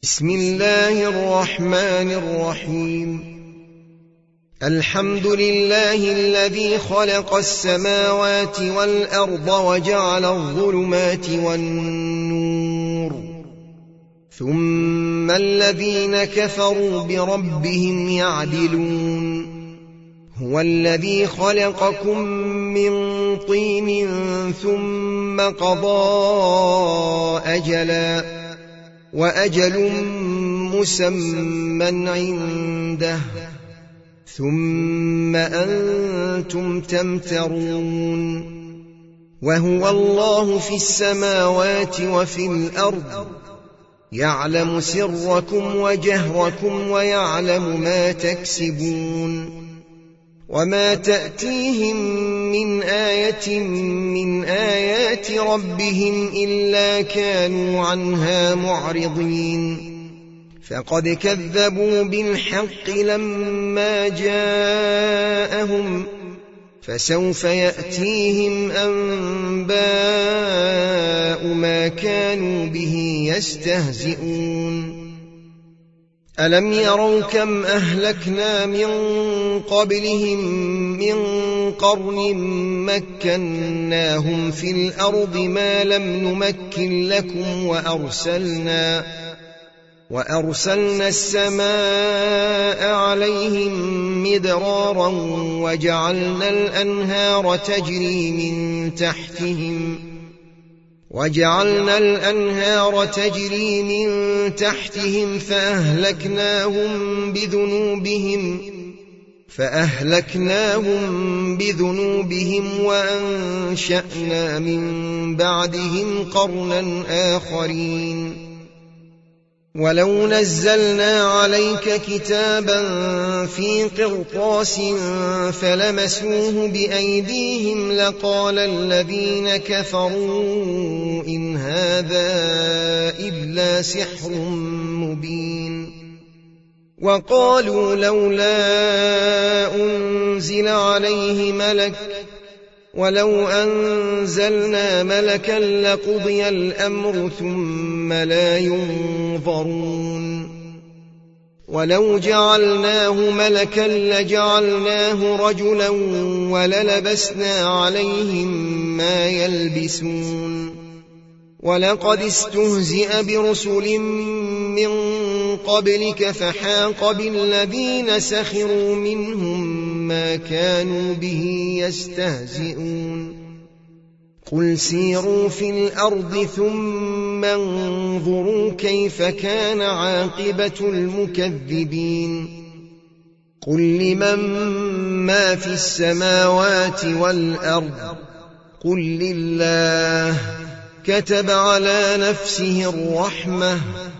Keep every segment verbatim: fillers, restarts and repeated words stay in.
بسم الله الرحمن الرحيم. الحمد لله الذي خلق السماوات والأرض وجعل الظلمات والنور، ثم الذين كفروا بربهم يعدلون. هو الذي خلقكم من طين ثم قضى أجلا وأجل مسمى عنده، ثم أنتم تمترون. وهو الله في السماوات وفي الأرض، يعلم سركم وجهركم ويعلم ما تكسبون. وما تأتيهم من آية من آيات ربهم إلا كانوا عنها معرضين. فقد كذبوا بالحق لما جاءهم، فسوف يأتيهم أنباء ما كانوا به يستهزئون. ألم يروا كم أهلكنا من قبلهم من قرن مكناهم في الأرض ما لم نمكن لكم، وأرسلنا, وأرسلنا السماء عليهم مدرارا وجعلنا الأنهار تجري من تحتهم وجعلنا الأنهار تجري من تحتهم فأهلكناهم بذنوبهم فأهلكناهم بذنوبهم وأنشأنا من بعدهم قرنا آخرين. ولو نزلنا عليك كتابا في قرطاس فلمسوه بأيديهم لقال الذين كفروا إن هذا إلا سحر مبين. وقالوا لولا أنزل عليه ملك، ولو أنزلنا ملكا لقضي الأمر ثم لا ينظرون. ولو جعلناه ملكا لجعلناه رجلا وللبسنا عليهم ما يلبسون. ولقد استهزئ برسل من قبلك فحاق بالذين سخروا منهم ما كانوا به يستهزئون. قل سيروا في الأرض ثم انظروا كيف كان عاقبة المكذبين. قل لمن ما في السماوات والأرض قل لله، كتب على نفسه الرحمة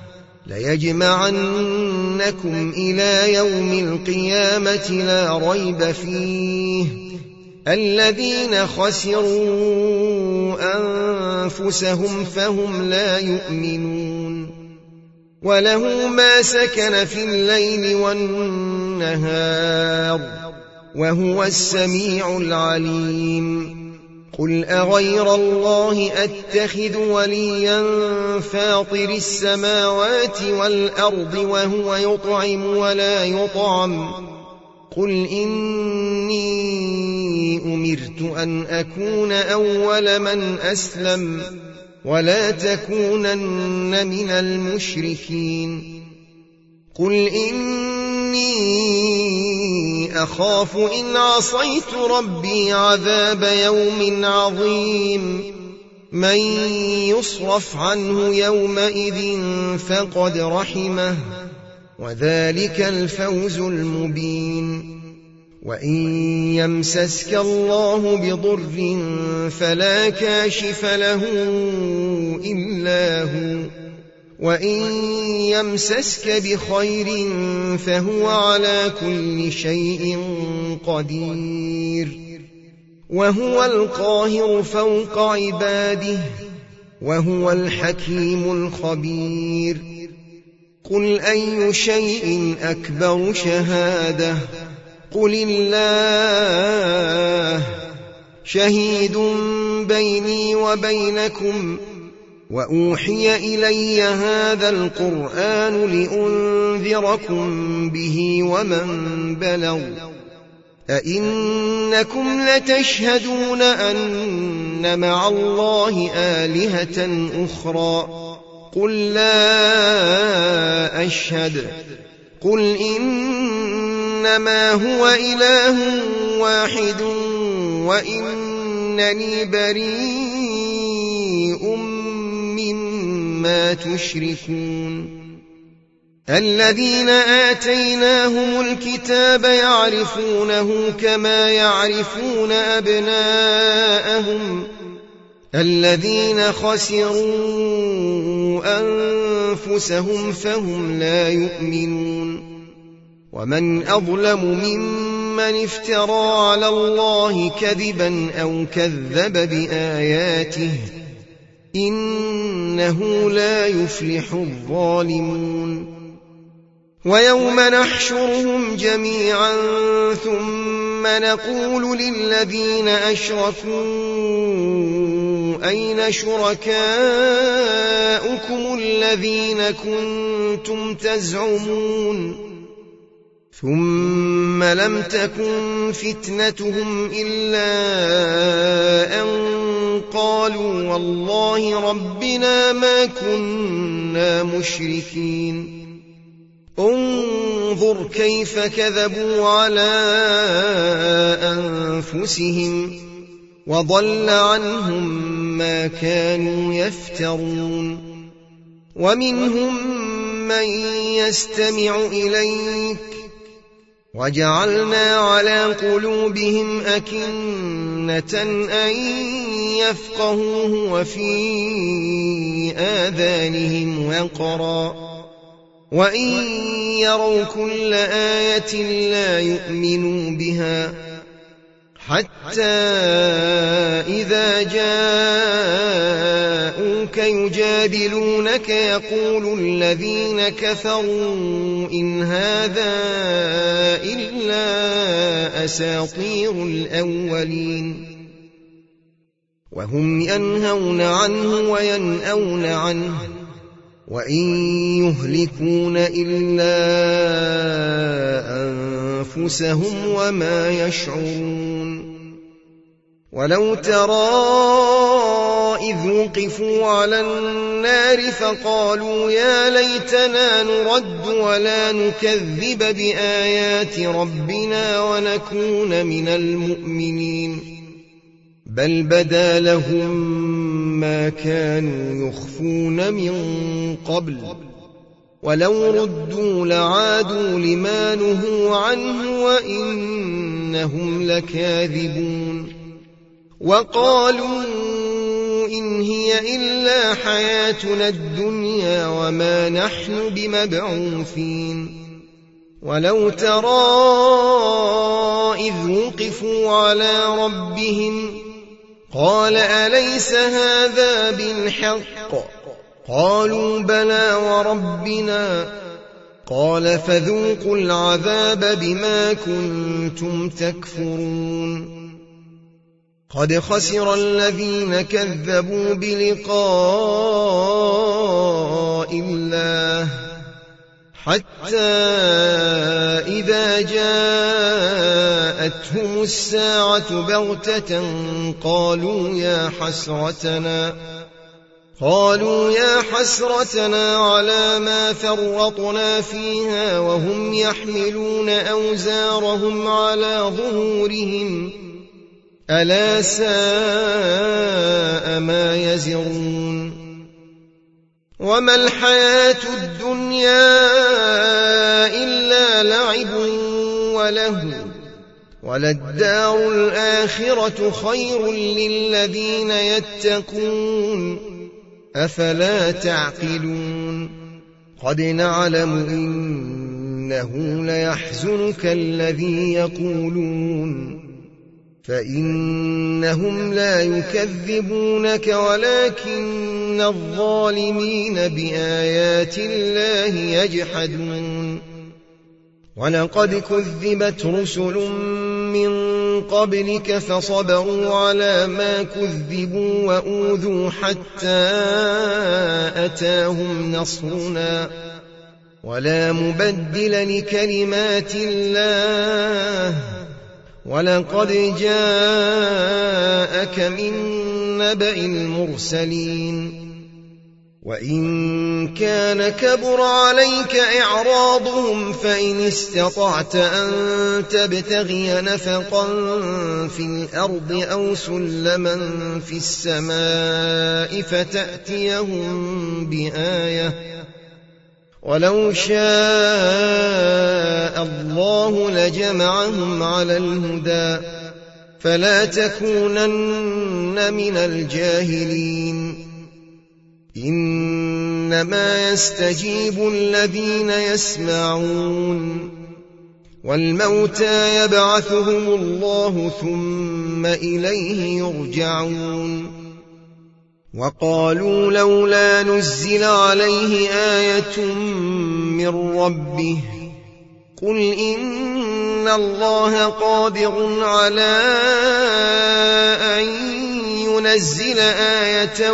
ليجمعنكم إلى يوم القيامة لا ريب فيه. الذين خسروا أنفسهم فهم لا يؤمنون. وله ما سكن في الليل والنهار وهو السميع العليم. قل أغير الله أتخذ وليا فاطر السماوات والأرض وهو يطعم ولا يطعم. قل إني أمرت أن أكون أول من أسلم ولا تكونن من المشركين. قل إني أخاف إن عصيت ربي عذاب يوم عظيم. من يصرف عنه يومئذ فقد رحمه، وذلك الفوز المبين. وإن يمسسك الله بضر فلا كاشف له إلا هو، وإن يمسسك بخير فهو على كل شيء قدير. وهو القاهر فوق عباده وهو الحكيم الخبير. قل أي شيء أكبر شهادة؟ قل الله. شهيد بيني وبينكم وأوحي إلي هذا القرآن لأنذركم به ومن بلغ أئنكم لتشهدون أن مع الله آلهة أخرى قل لا أشهد قل إنما هو إله واحد وإنني بريء مما تشركون الذين آتيناهم الكتاب يعرفونه كما يعرفون أبناءهم الذين خسروا أنفسهم فهم لا يؤمنون ومن أظلم ممن افترى على الله كذبا أو كذب بآياته إنه لا يفلح الظالمون ويوم نحشرهم جميعا ثم نقول للذين أشركوا أين شركاؤكم الذين كنتم تزعمون ثم لم تكن فتنتهم إلا أن قالوا والله ربنا ما كنا مشركين انظر كيف كذبوا على أنفسهم وضل عنهم ما كانوا يفترون ومنهم من يستمع إليك وجعلنا على قلوبهم أكنة أن يفقهوه وفي آذانهم وقرا وإن يروا كل آية لا يؤمنوا بها حتى إذا جاءوك يجادلونك يقول الذين كفروا إن هذا إلا أساطير الأولين وهم ينهون عنه وينأون عنه وإن يهلكون إلا أنفسهم وما يشعرون ولو ترى إذ وقفوا على النار فقالوا يا ليتنا نرد ولا نكذب بآيات ربنا ونكون من المؤمنين بل بدا لهم ما كانوا يخفون من قبل ولو ردوا لعادوا لما نهوا عنه وإنهم لكاذبون وقالوا إن هي إلا حياتنا الدنيا وما نحن بمبعوثين ولو ترى إذ وقفوا على ربهم قال أليس هذا بالحق قالوا بلى وربنا قال فذوقوا العذاب بما كنتم تكفرون قد خسر الذين كذبوا بلقاء الله حتى إذا جاءتهم الساعة بغتة قالوا يا حسرتنا قالوا يا حسرتنا على ما فرطنا فيها وهم يحملون أوزارهم على ظهورهم ألا ساء ما يزرون وما الحياة الدنيا إلا لعب ولهو وللدار الآخرة خير للذين يتقون أفلا تعقلون قد نعلم إنه ليحزنك الذي يقولون فإنهم لا يكذبونك ولكن الظالمين بآيات الله يجحدون ولقد كذبت رسل من قبلك فصبروا على ما كذبوا وأوذوا حتى أتاهم نصرنا ولا مبدل لكلمات الله ولقد جاءك من نبأ المرسلين وإن كان كبر عليك إعراضهم فإن استطعت أن تبتغي نفقا في الأرض أو سلما في السماء فتأتيهم بآية ولو شاء الله لجمعهم على الهدى فلا تكونن من الجاهلين إنما يستجيب الذين يسمعون والموتى يبعثهم الله ثم إليه يرجعون وقالوا لولا نزل عليه آية من ربه قل إن الله قادر على أن ينزل آية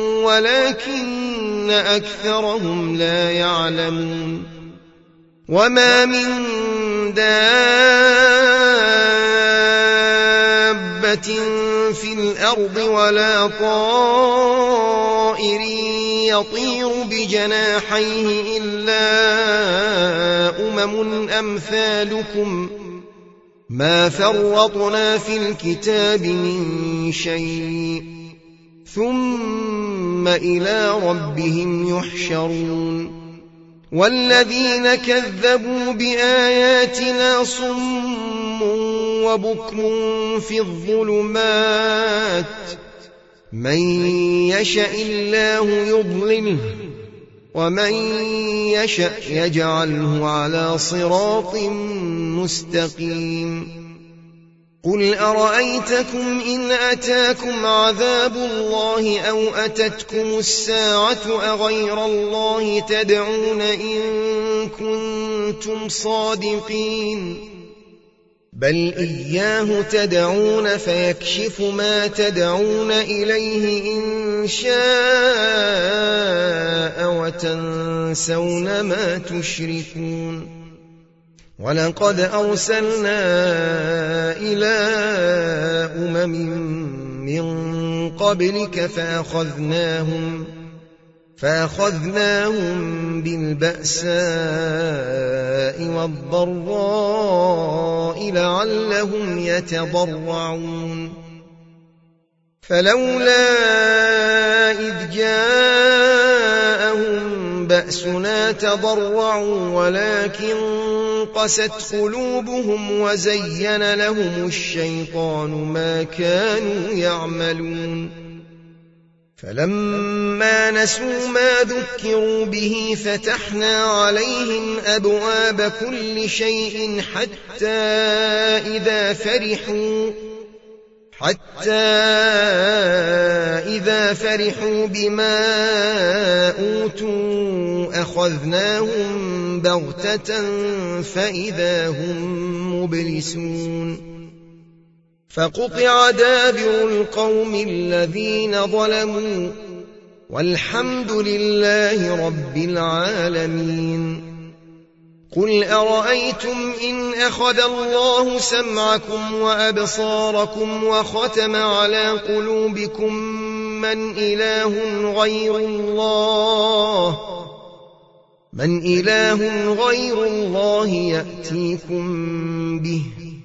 ولكن أكثرهم لا يعلمون وما من دابة في الأرض ولا طائر يطير بجناحيه إلا أمم أمثالكم ما فرطنا في الكتاب من شيء ثم إلى ربهم يحشرون والذين كذبوا بآياتنا صم وبكم في الظلمات من يشأ الله يضلله ومن يشأ يجعله على صراط مستقيم قل أرأيتكم إن أتاكم عذاب الله أو أتتكم الساعة أغير الله تدعون إن كنتم صادقين بل إياه تدعون فيكشف ما تدعون إليه إن شاء وتنسون ما تشركون ولقد أرسلنا إلى أمم من قبلك فأخذناهم فأخذناهم بالبأساء والضراء لعلهم يتضرعون فلولا إذ جاءهم بأسنا تضرعوا ولكن قست قلوبهم وزين لهم الشيطان ما كانوا يعملون فلما نسوا ما ذكروا به فتحنا عليهم أبواب كل شيء حتى إذا فرحوا حتى إذا فرحوا بما أوتوا أخذناهم بغتة فإذا هم مبلسون فقطع دابر القوم الذين ظلموا والحمد لله رب العالمين قل أرأيتم إن أخذ الله سمعكم وأبصاركم وختم على قلوبكم من إله غير الله من إله غير الله يأتيكم به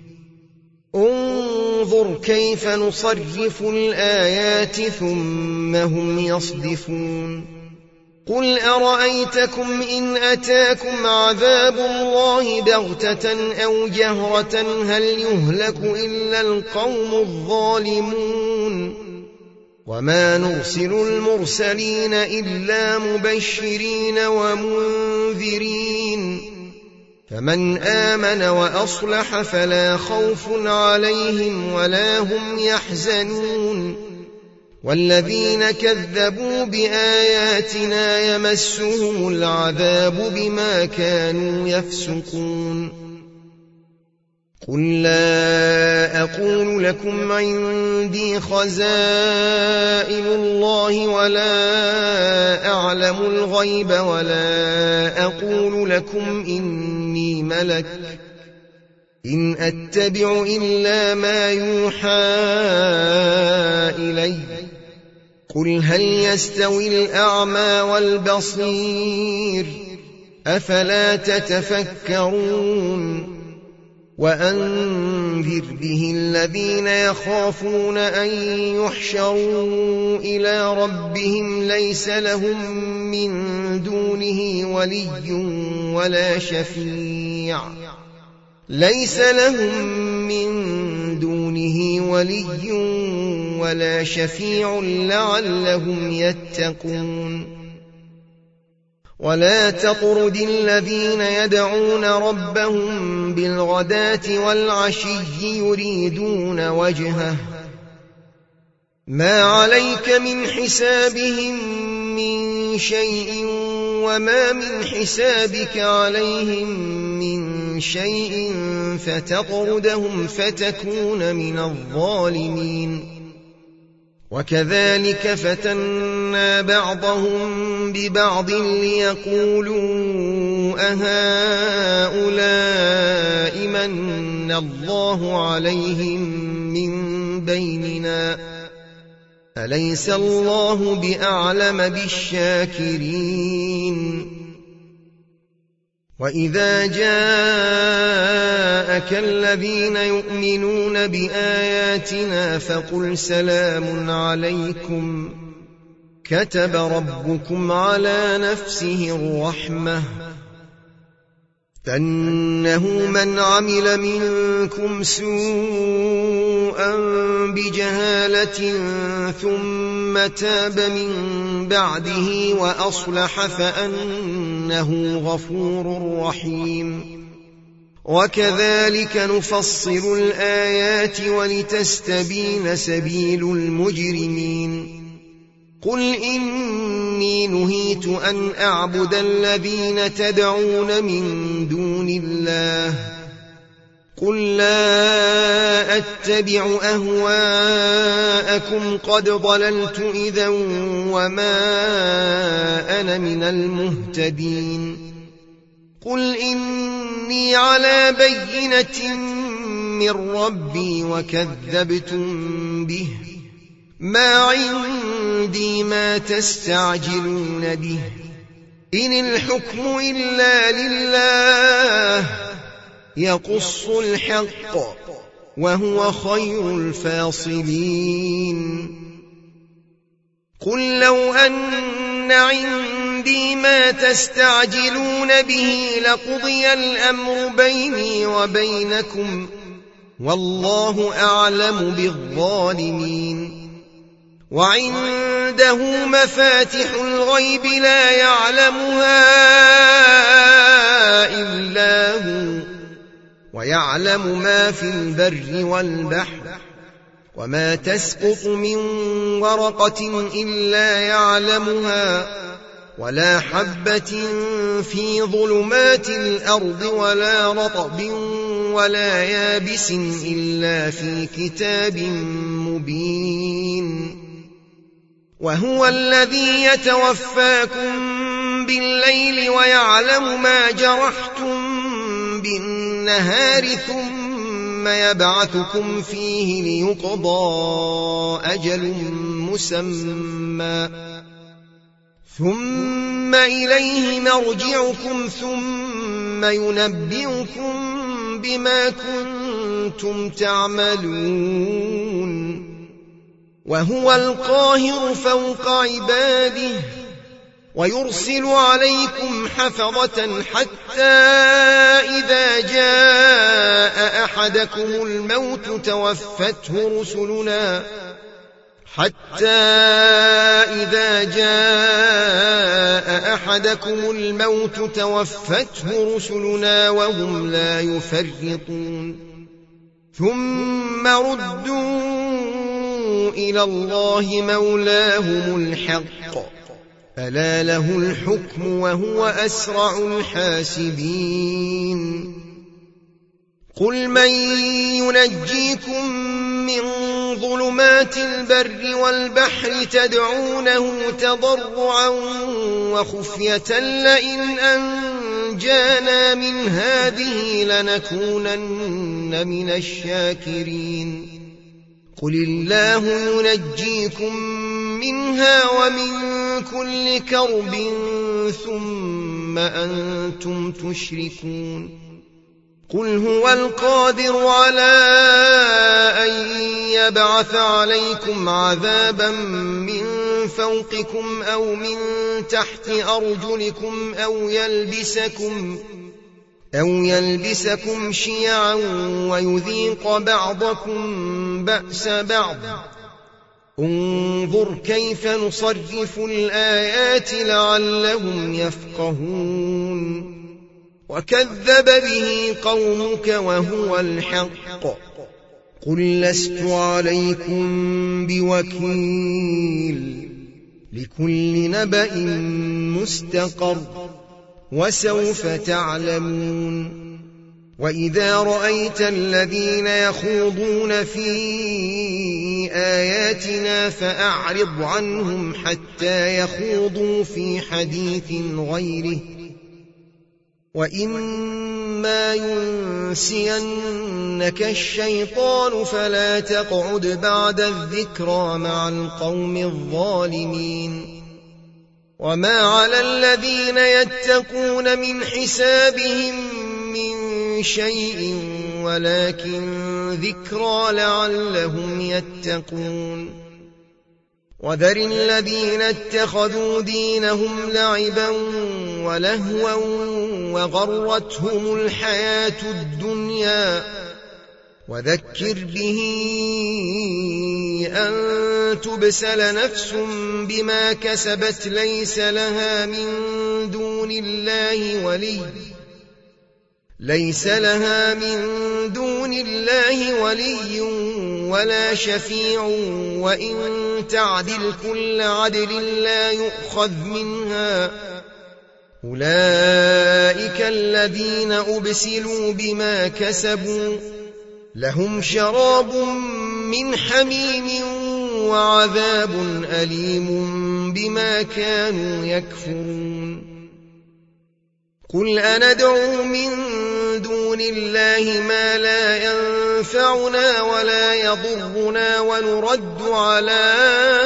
انظر كيف نصرف الآيات ثم هم يصدفون قل أرأيتكم إن أتاكم عذاب الله بغتة أو جهرة هل يهلك إلا القوم الظالمون وما نرسل المرسلين إلا مبشرين ومنذرين فمن آمن وأصلح فلا خوف عليهم ولا هم يحزنون والذين كذبوا بآياتنا يمسهم العذاب بما كانوا يفسقون قل لا أقول لكم عندي خزائن الله ولا أعلم الغيب ولا أقول لكم إني ملك إن أتبع إلا ما يوحى إلي قل هل يستوي الأعمى والبصير أفلا تتفكرون وأنذر به الذين يخافون أن يحشروا إلى ربهم ليس لهم من دونه ولي ولا شفيع ليس لهم من دونه ولي ولا شفيع لعلهم يتقون ولا تطرد الذين يدعون ربهم بالغداة والعشي يريدون وجهه ما عليك من حسابهم من شيء وما من حسابك عليهم من شيء فتطردهم فتكون من الظالمين وكذلك فتنا بعضهم ببعض ليقولوا أهؤلاء من الله عليهم من بيننا أليس الله بأعلم بالشاكرين وإذا جاءك الذين يؤمنون بآياتنا فقل سلام عليكم كتب ربكم على نفسه الرحمة أنه من عمل منكم سوءا بجهالة ثم تاب من بعده وأصلح فأنه غفور رحيم وكذلك نفصل الآيات ولتستبين سبيل المجرمين قل إني نهيت أن أعبد الذين تدعون من دون الله قل لا أتبع أهواءكم قد ضللت إذا وما أنا من المهتدين قل إني على بينة من ربي وكذبتم به ما عندي ما تستعجلون به إن الحكم إلا لله يقص الحق وهو خير الفاصلين قل لو أن عندي ما تستعجلون به لقضي الأمر بيني وبينكم والله أعلم بالظالمين وعنده مفاتح الغيب لا يعلمها إلا هو ويعلم ما في البر والبحر وما تسقط من ورقة إلا يعلمها ولا حبة في ظلمات الأرض ولا رطب ولا يابس إلا في كتاب مبين وهو الذي يتوفاكم بالليل ويعلم ما جرحتم بالنهار ثم يبعثكم فيه ليقضى أجل مسمى ثم إليه مرجعكم ثم ينبئكم بما كنتم تعملون وهو القاهر فوق عباده ويرسل عليكم حفظة حتى إذا جاء أحدكم الموت توفته رسلنا حتى إذا جاء أحدكم الموت توفته رسلنا وهم لا يفرطون ثم ردوا إلى الله مولاهم الحق ألا له الحكم وهو أسرع الحاسبين قل من ينجيكم من ظلمات البر والبحر تدعونه تضرعا وخفية لئن أنجانا من هذه لنكونن من الشاكرين قل الله ينجيكم منها ومن كل كرب ثم أنتم تشركون قل هو القادر على أن يبعث عليكم عذابا من فوقكم أو من تحت أرجلكم أو يلبسكم أو يلبسكم شيعا ويذيق بعضكم بأس بعض انظر كيف نصرف الآيات لعلهم يفقهون وكذب به قومك وهو الحق قل لست عليكم بوكيل لكل نبأ مستقر وسوف تعلمون وإذا رأيت الذين يخوضون في آياتنا فأعرض عنهم حتى يخوضوا في حديث غيره وإما ينسينك الشيطان فلا تقعد بعد الذكرى مع القوم الظالمين وما على الذين يتقون من حسابهم من شيء ولكن ذكرى لعلهم يتقون وذر الذين اتخذوا دينهم لعبا ولهوا وغرتهم الحياة الدنيا وذكر به أن تبسل نفس بما كسبت ليس لها من دون الله ولي ليس لها من دون الله ولي ولا شفيع وإن تعدل كل عدل لا يؤخذ منها أولئك الذين أبسلوا بما كسبوا لهم شراب من حميم وعذاب أليم بما كانوا يكفرون قل أندعو من دون الله ما لا ينفعنا ولا يضرنا ونرد على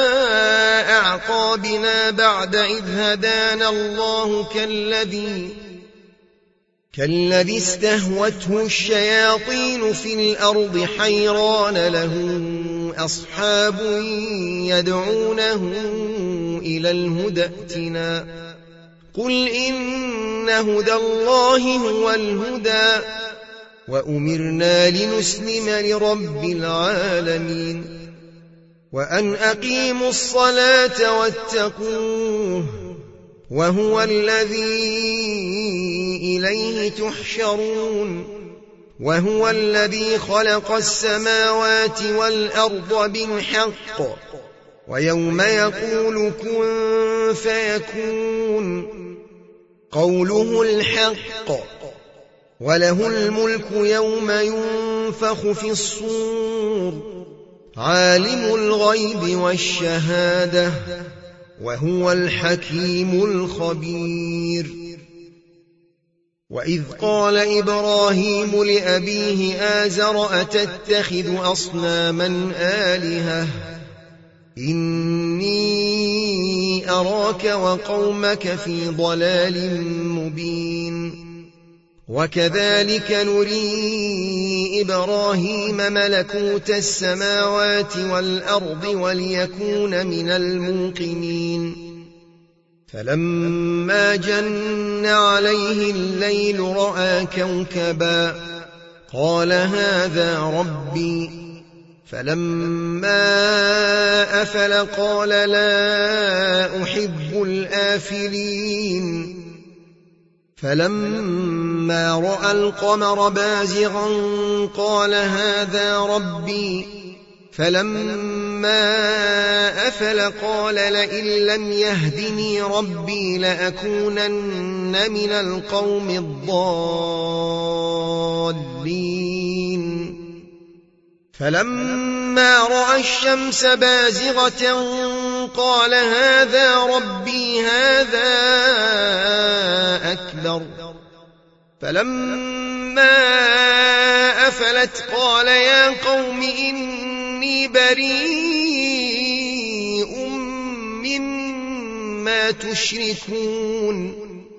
أعقابنا بعد إذ هدانا الله كالذي كالذي استهوته الشياطين في الأرض حيران له أصحاب يدعونه إلى الهدى ائتنا قل إن هدى الله هو الهدى وأمرنا لنسلم لرب العالمين وأن أقيموا الصلاة واتقوه وهو الذي إليه تحشرون وهو الذي خلق السماوات والأرض بالحق ويوم يقول كن فيكون قوله الحق وله الملك يوم ينفخ في الصور عالم الغيب والشهادة وهو الحكيم الخبير وإذ قال إبراهيم لأبيه آزر أتتخذ أصناما آلهة إني أراك وقومك في ضلال مبين وكذلك نري إبراهيم ملكوت السماوات والأرض وليكون من الموقنين فلما جن عليه الليل رأى كوكبا قال هذا ربي فلما أفل قال لا أحب الآفلين فلما رأى القمر بازغا قال هذا ربي فلما أفل قال لئن لم يهدني ربي لأكونن من القوم الضالين فلما رأى الشمس بازغة قال هذا ربي هذا أكبر فلما أفلت قال يا قوم إني بريء مما تشركون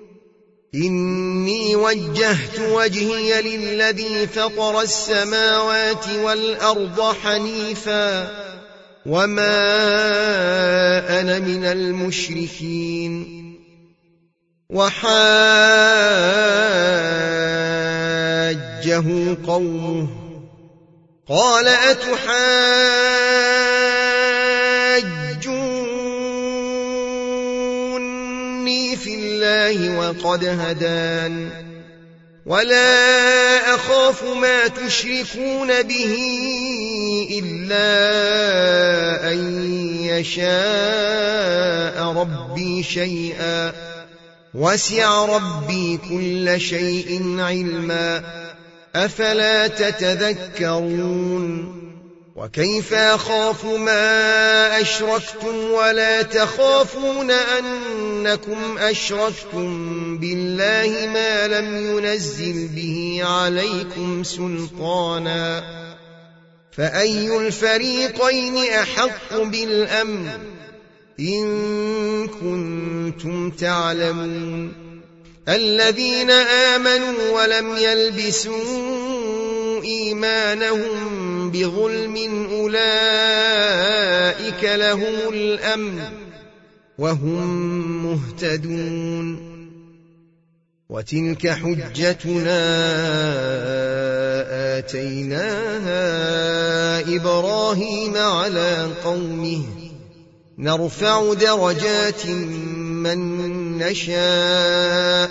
إني وجهت وجهي للذي فطر السماوات والأرض حنيفا وما أنا من المشركين وحاجه قومه قال أتحاجوني في الله وقد هدان ولا أخاف ما تشركون به إلا أن يشاء ربي شيئا وسع ربي كل شيء علما أفلا تتذكرون وكيف أخاف ما أشركتم ولا تخافون أنكم أشركتم بالله ما لم ينزل به عليكم سلطانا فأي الفريقين أحق بالأمن إن كنتم تعلمون الذين آمنوا ولم يلبسوا إيمانهم بظلم أولئك لهم الأمن وهم مهتدون وتلك حجتنا آتيناها إبراهيم على قومه نرفع درجات من نشاء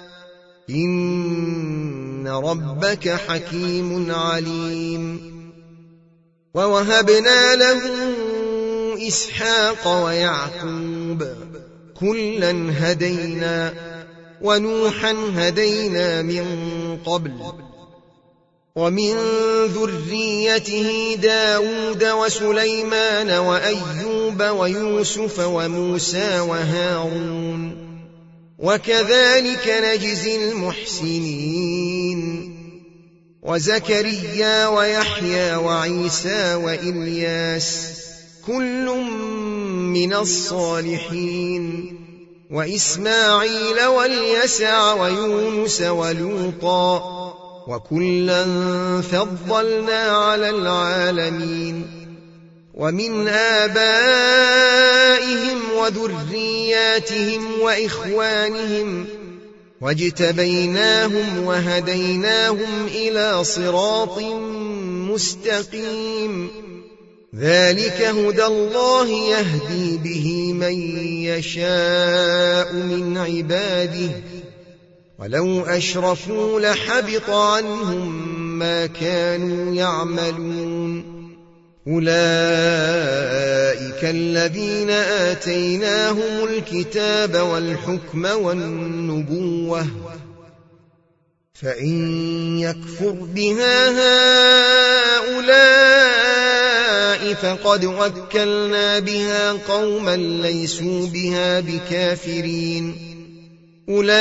إن ربك حكيم عليم ووهبنا له إسحاق ويعقوب كلا هدينا ونوحا هدينا من قبل ومن ذريته داود وسليمان وأيوب ويوسف وموسى وهارون وكذلك نجزي المحسنين وزكريا ويحيى وعيسى وإلياس كل من الصالحين وإسماعيل واليسع ويونس ولوطا وكلا فضلنا على العالمين ومن آبائهم وذرياتهم وإخوانهم واجتبيناهم وهديناهم إلى صراط مستقيم ذلك هدى الله يهدي به من يشاء من عباده ولو أشركوا لحبط عنهم ما كانوا يعملون أولئك الذين آتيناهم الكتاب والحكم والنبوة فإن يكفر بها هؤلاء فقد وكلنا بها قوما ليسوا بها بكافرين أولئك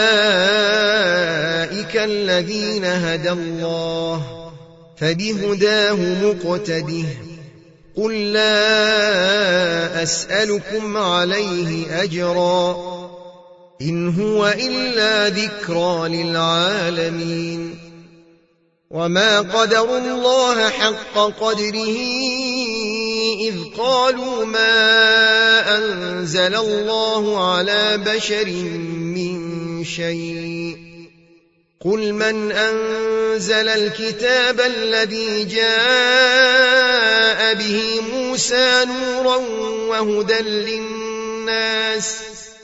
الذين هدى الله فبهداه مقتده قل لا أسألكم عليه أجرا إن هو إلا ذكرى للعالمين وما قدروا الله حق قدره إذ قالوا ما أنزل الله على بشر من شيء قل من أنزل الكتاب الذي جاء به موسى نورا وهدى للناس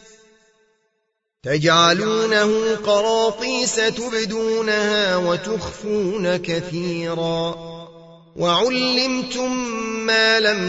تجعلونه قراطيس تبدونها وتخفون كثيرا وعلمتم ما لم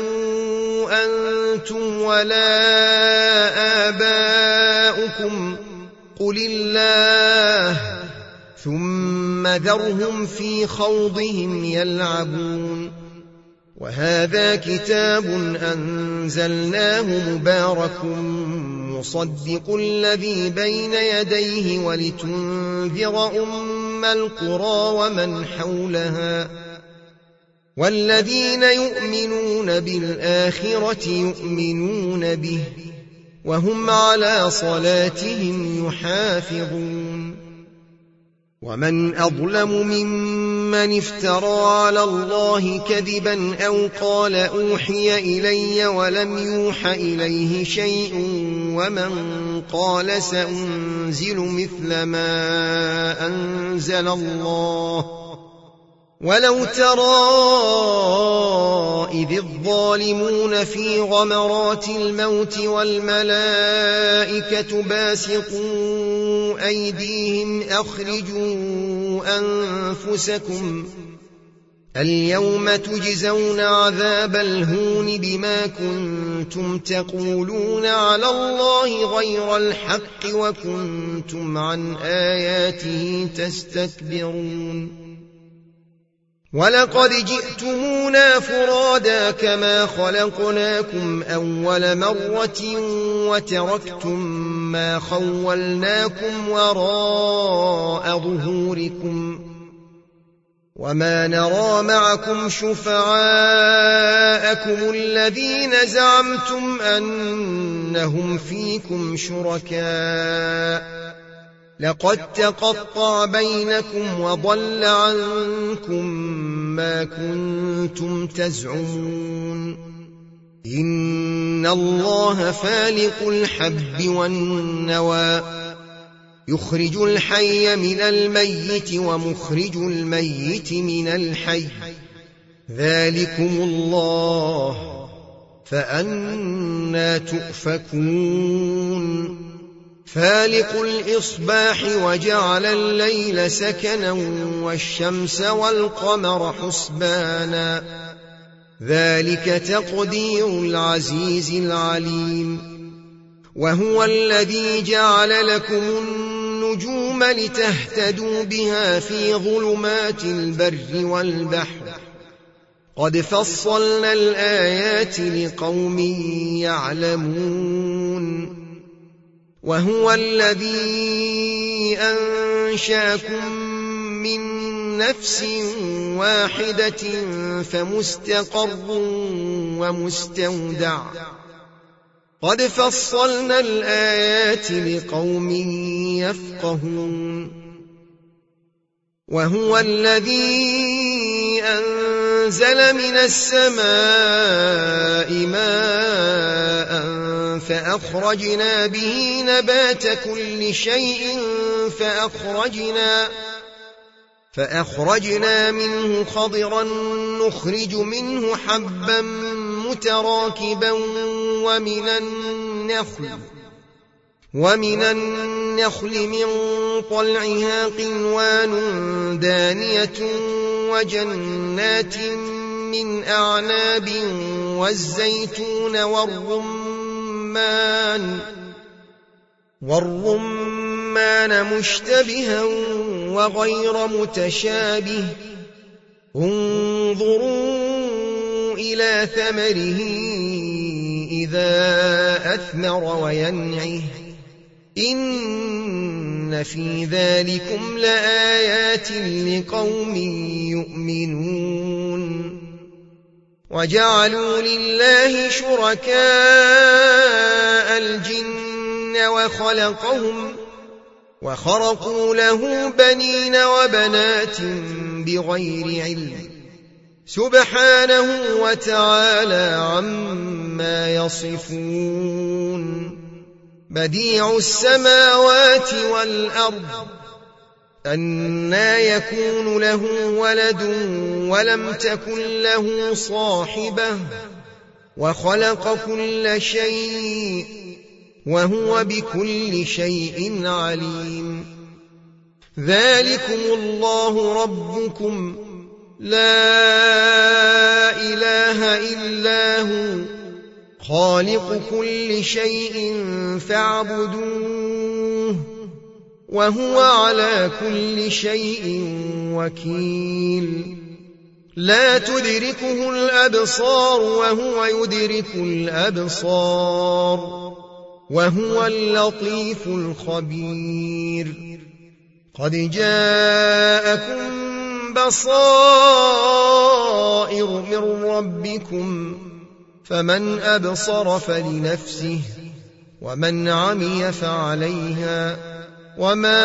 تعلموا أنتم ولا آباؤكم قل الله ثم ذرهم في خوضهم يلعبون وهذا كتاب أنزلناه مبارك مصدق الذي بين يديه ولتنذر أم القرى ومن حولها والذين يؤمنون بالآخرة يؤمنون به وهم على صلاتهم يحافظون ومن أظلم ممن افترى على الله كذبا أو قال أوحي إلي ولم يوح إليه شيء ومن قال سأنزل مثل ما أنزل الله ولو ترى إذ الظالمون في غمرات الموت والملائكة باسطوا أيديهم أخرجوا أنفسكم اليوم تجزون عذاب الهون بما كنتم تقولون على الله غير الحق وكنتم عن آياته تستكبرون ولقد جئتمونا فرادا كما خلقناكم أول مرة وتركتم ما خولناكم وراء ظهوركم وما نرى معكم شفعاءكم الذين زعمتم أنهم فيكم شركاء لقد تقطع بينكم وضل عنكم ما كنتم تزعمون إن الله فالق الحب والنوى يخرج الحي من الميت ومخرج الميت من الحي ذلكم الله فأنى تؤفكون فالق الإصباح وجعل الليل سكنا والشمس والقمر حسبانا ذلك تقدير العزيز العليم وهو الذي جعل لكم النجوم لتهتدوا بها في ظلمات البر والبحر قد فصلنا الآيات لقوم يعلمون وهو الذي أنشأكم من نفس واحدة فمستقر ومستودع قد فصلنا الآيات لقوم يفقهون وهو الذي أنزل من السماء ماء فأخرجنا به نبات كل شيء فأخرجنا فأخرجنا منه خضرا نخرج منه حبا متراكبا ومن النخل ومن النخل من طلعها قنوان دانية وجنات من أعناب والزيتون والرمان والرمان مشتبها وغير متشابه انظروا إلى ثمره إذا أثمر وينعه إن في ذلكم لآيات لقوم يؤمنون وجعلوا لله شركاء الجن وخلقهم وخرقوا له بنين وبنات بغير علم سبحانه وتعالى عما يصفون بديع السماوات والأرض أنى يكون له ولد ولم تكن له صاحبة وخلق كل شيء وهو بكل شيء عليم ذلكم الله ربكم لا إله إلا هو خالق كل شيء فاعبدوه وهو على كل شيء وكيل لا تدركه الأبصار وهو يدرك الأبصار وهو اللطيف الخبير قد جاءكم بصائر من ربكم فمن أبصر فلنفسه ومن عمي فعليها وما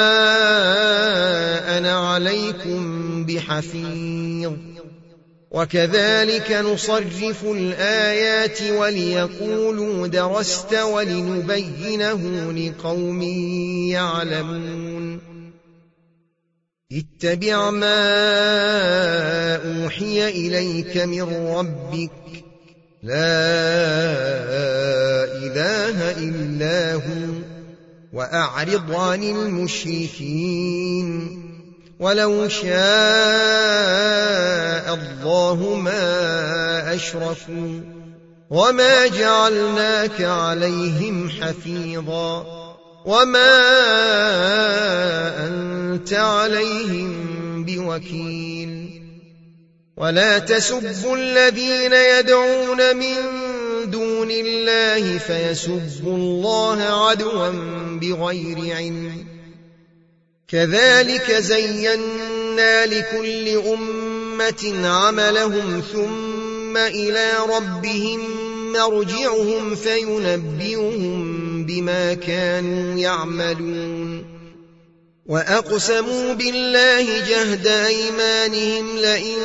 أنا عليكم بحفيظ وكذلك نصرف الآيات وليقولوا درست ولنبينه لقوم يعلمون اتبع ما أوحي إليك من ربك لا إله إلا هو وأعرض عن المشركين ولو شاء الله ما أشركوا وما جعلناك عليهم حفيظا وما أنت عليهم بوكيل ولا تسبوا الذين يدعون من دون الله فيسبوا الله عدوا بغير علم كذلك زينا لكل أمة عملهم ثم إلى ربهم مرجعهم فينبئهم بما كانوا يعملون وأقسموا بالله جهد أيمانهم لئن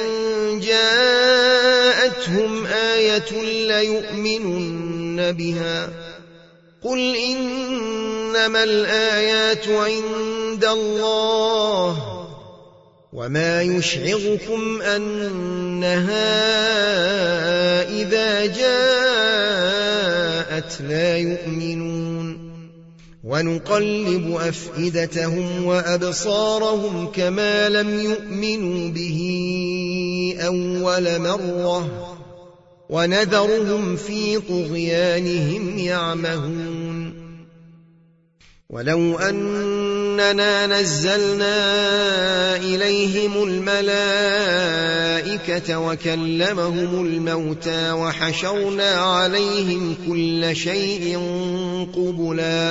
جاءتهم آية ليؤمنن بها قل إنما الآيات عند الله وما يشعركم أنها إذا جاءت لا يؤمنون ونقلب أفئدتهم وأبصارهم كما لم يؤمنوا به أول مرة ونذرهم في طغيانهم يعمهون ولو أننا نزلنا إليهم الملائكة وكلمهم الموتى وحشرنا عليهم كل شيء قبلا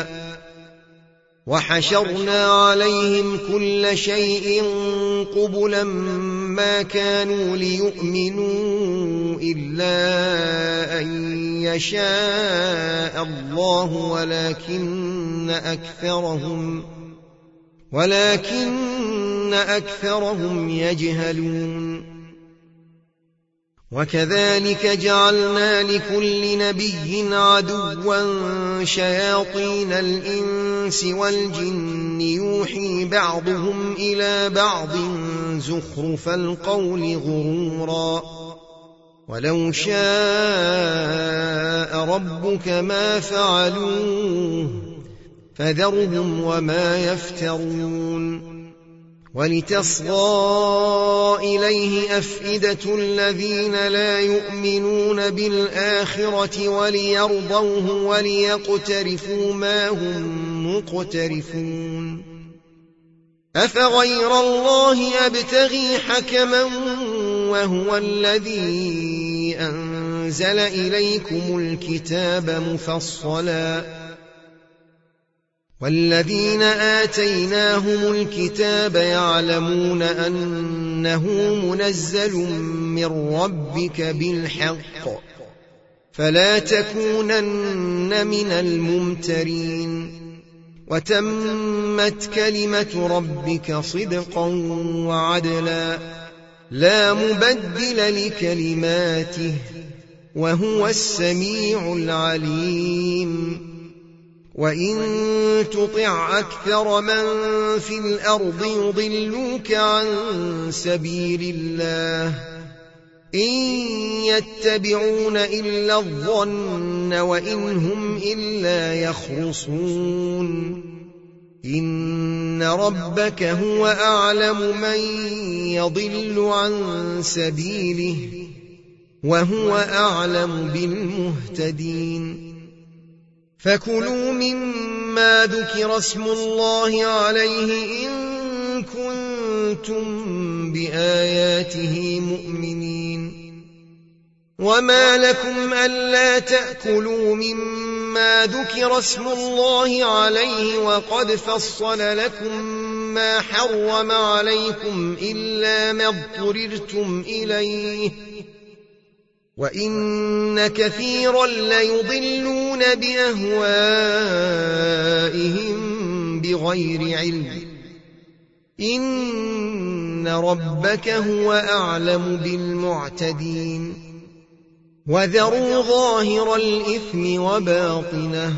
وحشرنا عليهم كل شيء قبلا ما كانوا ليؤمنوا إلا أن يشاء الله ولكن أكثرهم ولكن أكثرهم يجهلون وكذلك جعلنا لكل نبي عدوا شياطين الإنس والجن يوحي بعضهم إلى بعض زخرف القول غرورا ولو شاء ربك ما فعلوه فذرهم وما يفترون ولتصغى إليه أفئدة الذين لا يؤمنون بالآخرة وليرضوه وليقترفوا ما هم مقترفون أفغير الله أبتغي حكما وهو الذي أنزل إليكم الكتاب مفصلا والذين آتيناهم الكتاب يعلمون أنه منزل من ربك بالحق فلا تكونن من الممترين وتمت كلمة ربك صدقا وعدلا لا مبدل لكلماته وهو السميع العليم وإن تطع أكثر من في الأرض يضلوك عن سبيل الله إن يتبعون إلا الظن وإن هم إلا يخرصون إن ربك هو أعلم من يضل عن سبيله وهو أعلم بالمهتدين فكلوا مما مما ذكر اسم الله عليه إن كنتم بآياته مؤمنين وما لكم ألا تأكلوا مما ذكر اسم الله عليه وقد فصل لكم ما حرم عليكم إلا ما اضطررتم إليه وإن كثيرا ليضلون بأهوائهم بغير علم إن ربك هو أعلم بالمعتدين وذروا ظاهر الإثم وباطنه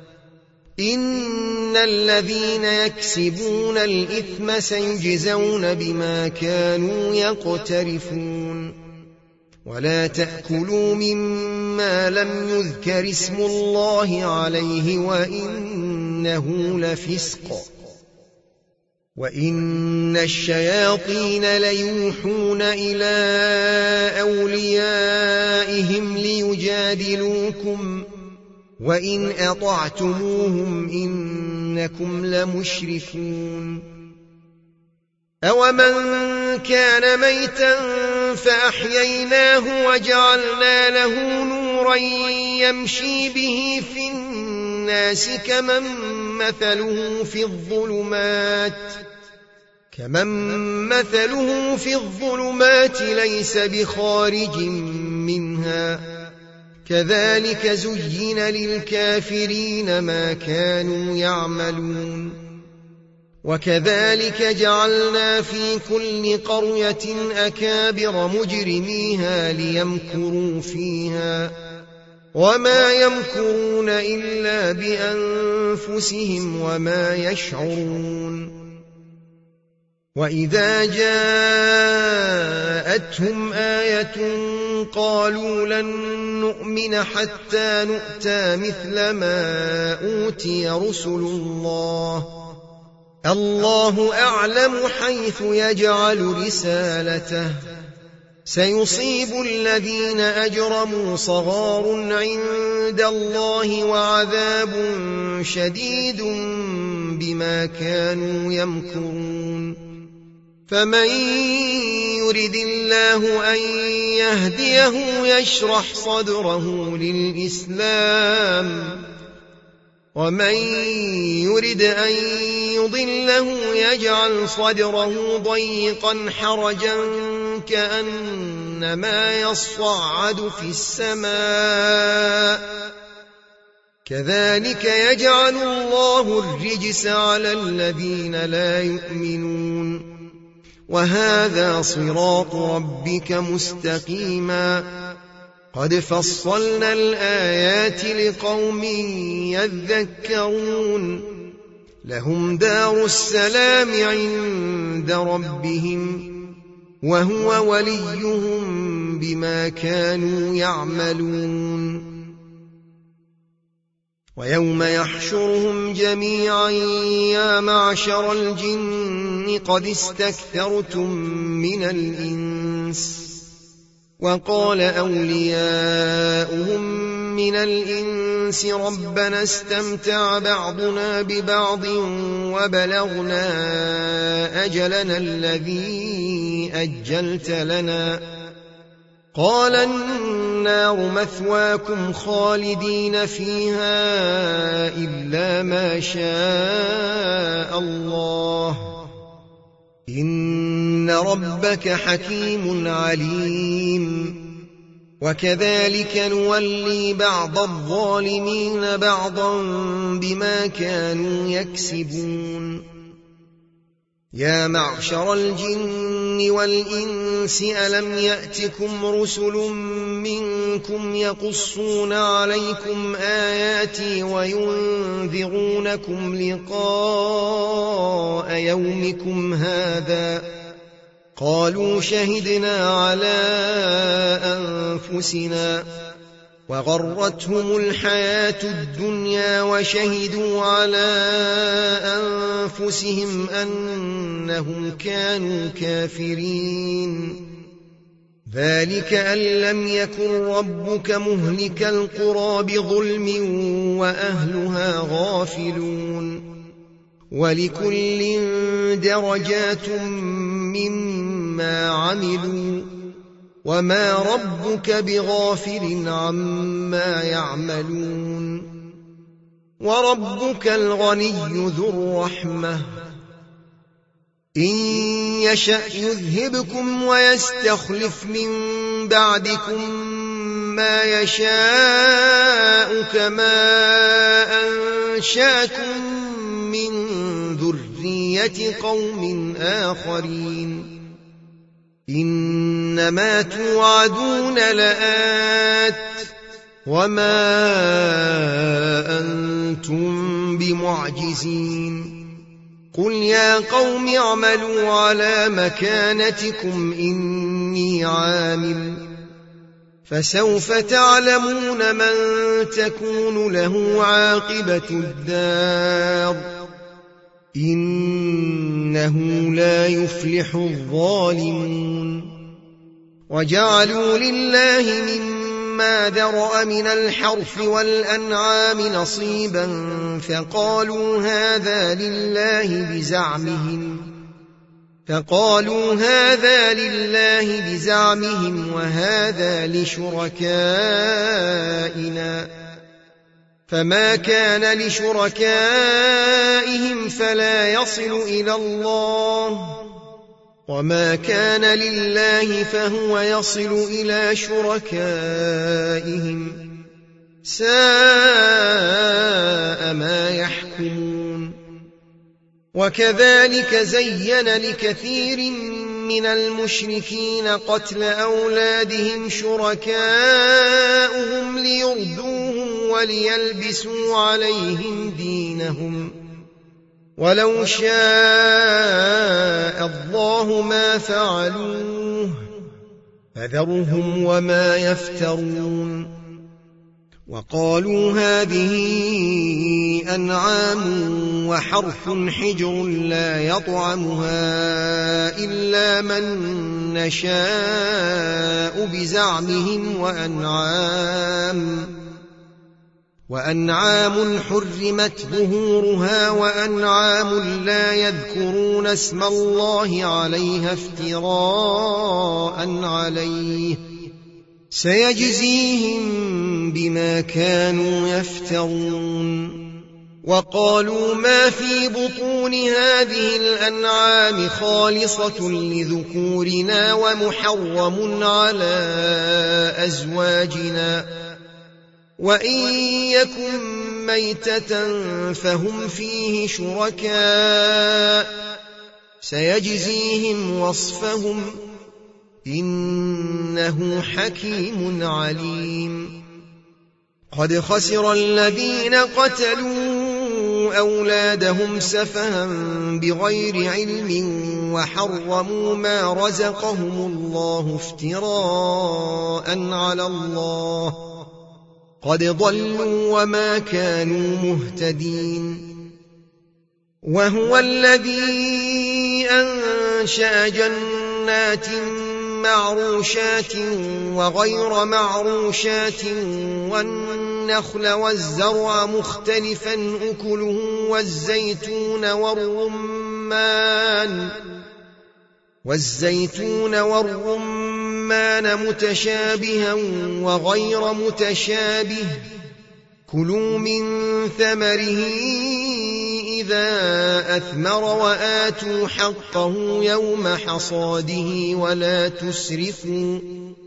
إن الذين يكسبون الإثم سيجزون بما كانوا يقترفون ولا تأكلوا مما لم يذكر اسم الله عليه وإنه لفسق وإن الشياطين ليوحون إلى أوليائهم ليجادلوكم وإن أطعتموهم إنكم لمشركون أومن كان ميتا فأحييناه وجعلنا له نورا يمشي به في الناس كمن مثله في الظلمات كمن مثله في الظلمات ليس بخارج منها كذلك زين للكافرين ما كانوا يعملون وكذلك جعلنا في كل قرية أكابر مجرميها ليمكروا فيها وما يمكرون إلا بأنفسهم وما يشعرون وإذا جاءتهم آية قالوا لن نؤمن حتى نؤتى مثل ما أوتي رسل الله الله أعلم حيث يجعل رسالته سيصيب الذين أجرموا صغار عند الله وعذاب شديد بما كانوا يمكرون فمن يرد الله أن يهديه يشرح صدره للإسلام ومن يرد أن يضله يجعل صدره ضيقا حرجا كأنما يصعد في السماء كذلك يجعل الله الرجس على الذين لا يؤمنون وهذا صراط ربك مستقيما قد فصلنا الآيات لقوم يذكرون لهم دار السلام عند ربهم وهو وليهم بما كانوا يعملون ويوم يحشرهم جميعا يا معشر الجن قد استكثرتم من الإنس وقال أولياؤهم من الإنس ربنا استمتع بعضنا ببعض وبلغنا أجلنا الذي أجلت لنا قال النار مثواكم خالدين فيها إلا ما شاء الله إن ربك حكيم عليم وكذلك نولي بعض الظالمين بعضا بما كانوا يكسبون يا معشر الجن والإنس ألم يأتكم رسل منكم يقصون عليكم آياتي وينذرونكم لقاء يومكم هذا قالوا شهدنا على أنفسنا وغرتهم الحياة الدنيا وشهدوا على أنفسهم أنهم كانوا كافرين ذلك أن لم يكن ربك مهلك القرى بظلم وأهلها غافلون ولكل درجات مما عملوا وما ربك بغافل عما يعملون وربك الغني ذو الرحمة إن يشأ يذهبكم ويستخلف من بعدكم ما يشاء كما أنشأكم من ذرية قوم آخرين إنما توعدون لآت وما أنتم بمعجزين قل يا قوم اعملوا على مكانتكم إني عامل فسوف تعلمون من تكون له عاقبة الدار إنه لا يفلح الظالمون وجعلوا لله مما ذرأ من الحرث والأنعام نصيبا فقالوا هذا لله بزعمهم فقالوا هذا لله بزعمهم وهذا لشركائنا فما كان لشركائهم فلا يصل إلى الله وما كان لله فهو يصل إلى شركائهم ساء ما يحكمون وكذلك زين لكثير من المشركين قتل أولادهم شركاؤهم ليردوهم وليلبسوا عليهم دينهم ولو شاء الله ما فعلوه فذرهم وما يفترون وقالوا هذه أنعام وحرث حجر لا يطعمها إلا من نشاء بزعمهم وأنعام وأنعام حرمت ظهورها وأنعام لا يذكرون اسم الله عليها افتراء عليه سيجزيهم بما كانوا يفترون وقالوا ما في بطون هذه الأنعام خالصة لذكورنا ومحرم على أزواجنا وإن يكن ميتة فهم فيه شركاء سيجزيهم وصفهم إنه حكيم عليم قد خسر الذين قتلوا أولادهم سفها بغير علم وحرموا ما رزقهم الله افتراء على الله قد ضلوا وما كانوا مهتدين وهو الذي أنشأ جنات معروشات وغير معروشات والنخل والزرع مختلفا أكله والزيتون والرمان والزيتون والرمان متشابها وغير متشابه كلوا من ثمره إذا أثمر وآتوا حقه يوم حصاده ولا تسرفوا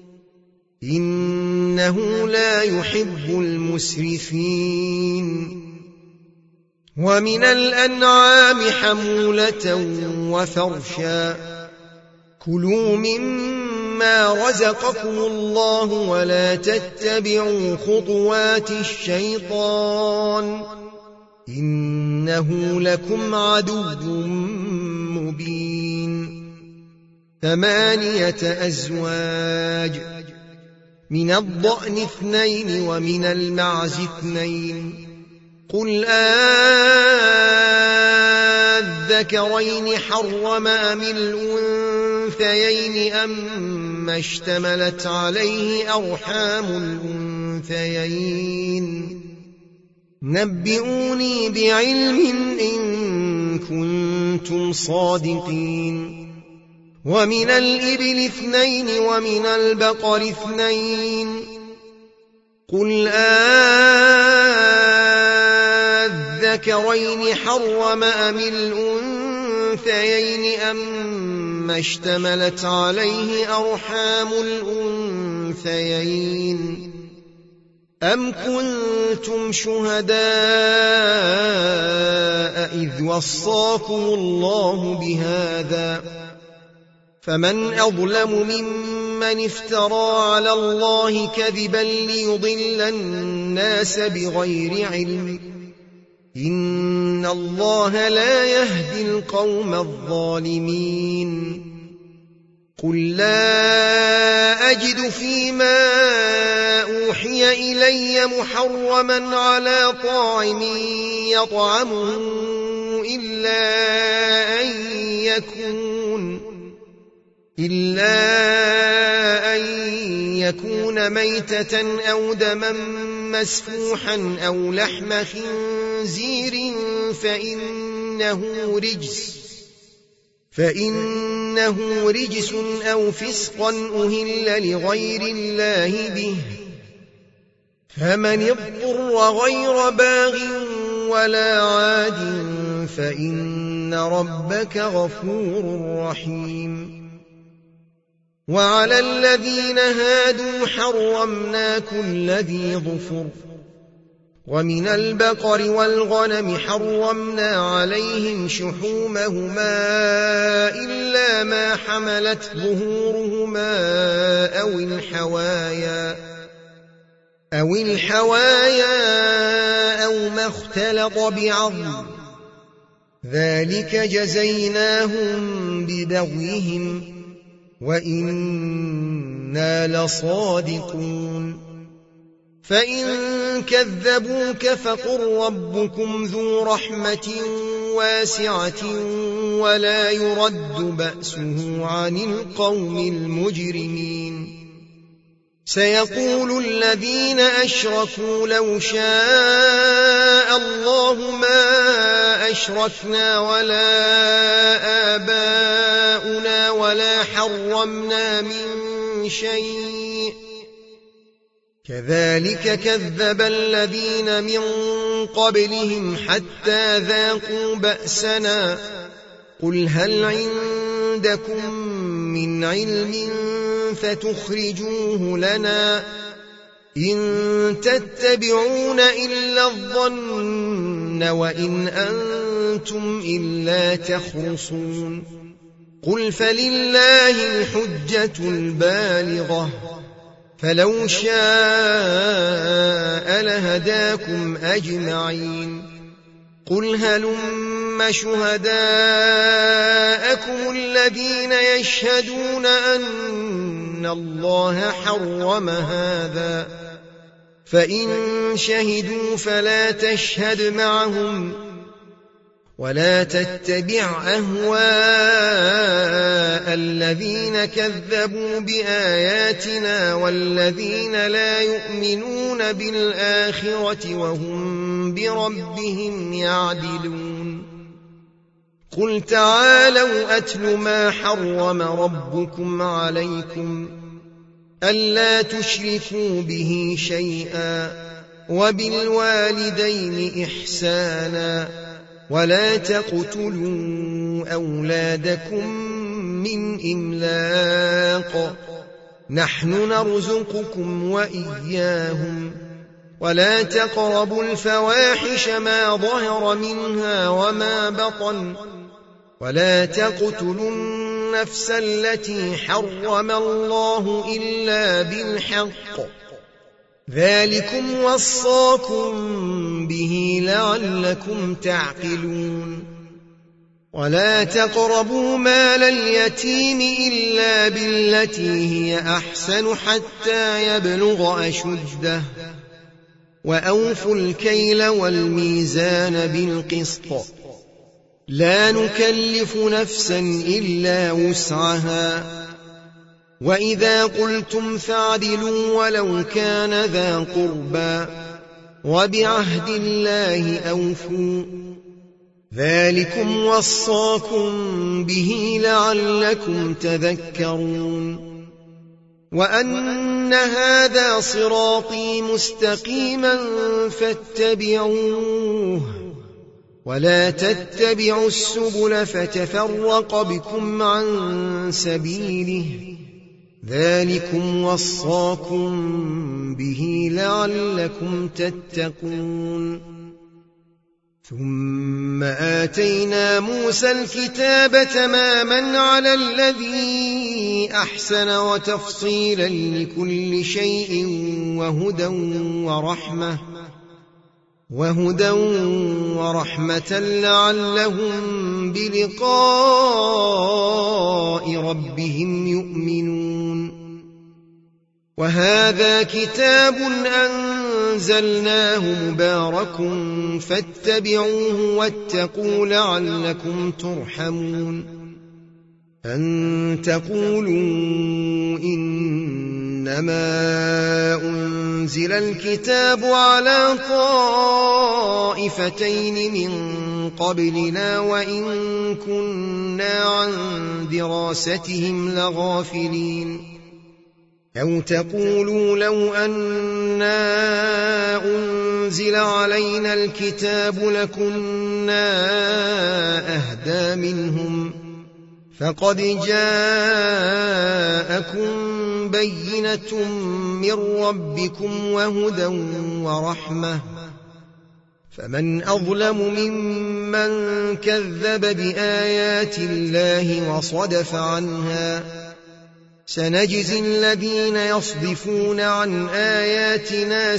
إنه لا يحب المسرفين ومن الأنعام حمولة وفرشا كلوا مما رزقكم الله ولا تتبعوا خطوات الشيطان إنه لكم عدو مبين ثمانية أزواج من الضأن اثنين ومن المعز اثنين قل الذكرين حرم أم الأنثيين أما اشتملت عليه أرحام الأنثيين نبئوني بعلم إن كنتم صادقين ومن الإبل اثنين ومن البقر اثنين قل أذكرين حرم أم الأنثيين أما اشتملت عليه أرحام الأنثيين أم كنتم شهداء إذ وصاكم الله بهذا فمن أظلم ممن افترى على الله كذبا ليضل الناس بغير علم إن الله لا يهدي القوم الظالمين قل لا أجد فيما أوحي إلي محرما على طاعم يطعمه إلا أن يكون إلا أن يكون ميتة أو دما مسفوحا أو لحم خنزير فإنه رجس فإنه رجس أو فسقا أهل لغير الله به فمن اضطر غير باغ ولا عاد فإن ربك غفور رحيم وعلى الذين هادوا حرمنا كل ذي ظفر ومن البقر والغنم حرمنا عليهم شحومهما إلا ما حملت ظهورهما أو الحوايا أو الحوايا أو ما اختلط بعظم ذلك جزيناهم ببغيهم وإنا لصادقون فإن كذبوك فقل ربكم ذو رحمة واسعة ولا يرد بأسه عن القوم المجرمين سيقول الذين أشركوا لو شاء الله ما أشركنا ولا آباؤنا ولا حرمنا من شيء كذلك كذب الذين من قبلهم حتى ذاقوا بأسنا قل هل عندكم من علم فتخرجوه لنا إن تتبعون إلا الظن وإن أنتم إلا تخرصون قل فلله الحجة البالغة فلو شاء لهداكم أجمعين قل هلم شهداءكم الذين يشهدون أن الله حرم هذا فإن شهدوا فلا تشهد معهم ولا تتبع أهواء الذين كذبوا بآياتنا والذين لا يؤمنون بالآخرة وهم بربهم يعدلون قل تعالوا أتل ما حرم ربكم عليكم ألا تشركوا به شيئا وبالوالدين إحسانا ولا تقتلوا أولادكم من إملاق نحن نرزقكم وإياهم ولا تقربوا الفواحش ما ظهر منها وما بطن ولا تقتلوا النفس التي حرم الله إلا بالحق ذلكم وصاكم به لعلكم تعقلون ولا تقربوا مال اليتيم إلا بالتي هي أحسن حتى يبلغ أشده وأوفوا الكيل والميزان بالقسط لا نكلف نفسا إلا وسعها وإذا قلتم فاعدلوا ولو كان ذا قربى وبعهد الله أوفوا ذلكم وصاكم به لعلكم تذكرون وأن هذا صراطي مستقيما فاتبعوه ولا تتبعوا السبل فتفرق بكم عن سبيله ذلكم وصاكم به لعلكم تتقون ثم آتينا موسى الكتاب تماما على الذي أحسن وتفصيلا لكل شيء وهدى ورحمة وهدى ورحمة لعلهم بلقاء ربهم يؤمنون وهذا كتاب أنزلناه مبارك فاتبعوه واتقوا لعلكم ترحمون أن تقولوا إنما أنزل الكتاب على طائفتين من قبلنا وإن كنا عن دراستهم لغافلين أو تقولوا لو أنا أنزل علينا الكتاب لكنا أهدى منهم فقد جاءكم بينة من ربكم وهدى ورحمة فمن أظلم ممن كذب بآيات الله وصدف عنها سنجزي الذين يصدفون عن آياتنا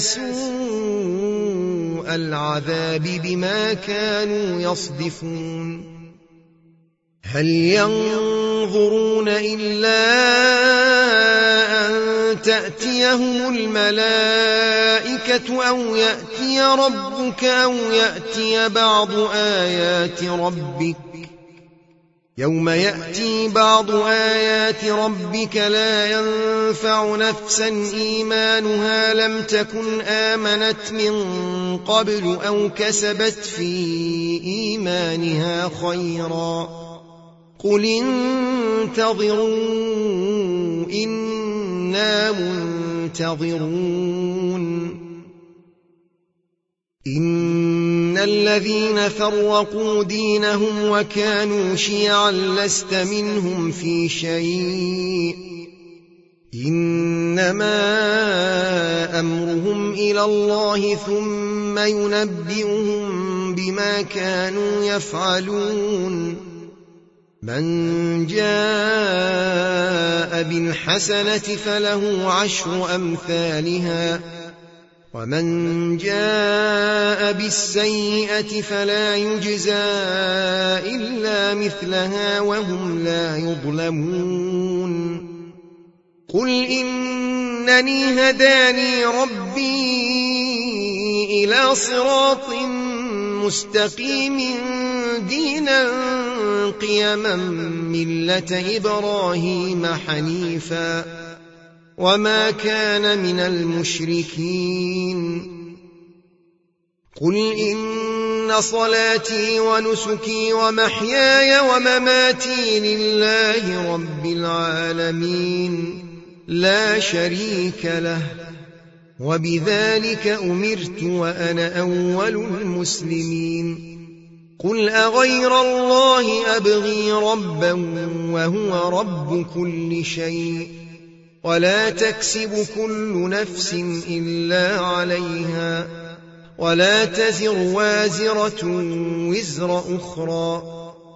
سوء العذاب بما كانوا يصدفون هل ينظرون إلا أن تأتيهم الملائكة أو يأتي ربك أو يأتي بعض آيات ربك يوم يأتي بعض آيات ربك لا ينفع نفسا إيمانها لم تكن آمنت من قبل أو كسبت في إيمانها خيرا قل انتظروا إنا منتظرون إن الذين فرقوا دينهم وكانوا شيعا لست منهم في شيء إنما أمرهم إلى الله ثم ينبئهم بما كانوا يفعلون من جاء بالحسنة فله عشر أمثالها ومن جاء بالسيئة فلا يجزى إلا مثلها وهم لا يظلمون قل إنني هداني ربي إلى صراط مستقيم دينا قيما ملة إبراهيم حنيفا وما كان من المشركين قل إن صلاتي ونسكي ومحياي ومماتي لله رب العالمين لا شريك له وبذلك أمرت وأنا أول المسلمين قل أغير الله أبغي ربا وهو رب كل شيء ولا تكسب كل نفس إلا عليها ولا تزر وازرة وزر أخرى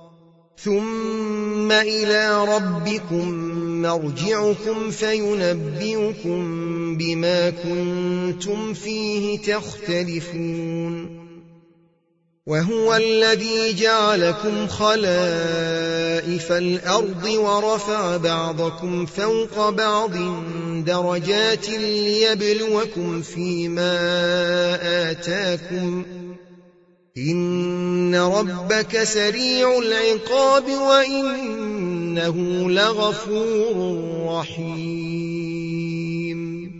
ثم إلى ربكم مرجعكم فينبئكم بما كنتم فيه تختلفون وهو الذي جعلكم خلائف الأرض ورفع بعضكم فوق بعض درجات ليبلوكم فيما آتاكم إن ربك سريع العقاب وإنه لغفور رحيم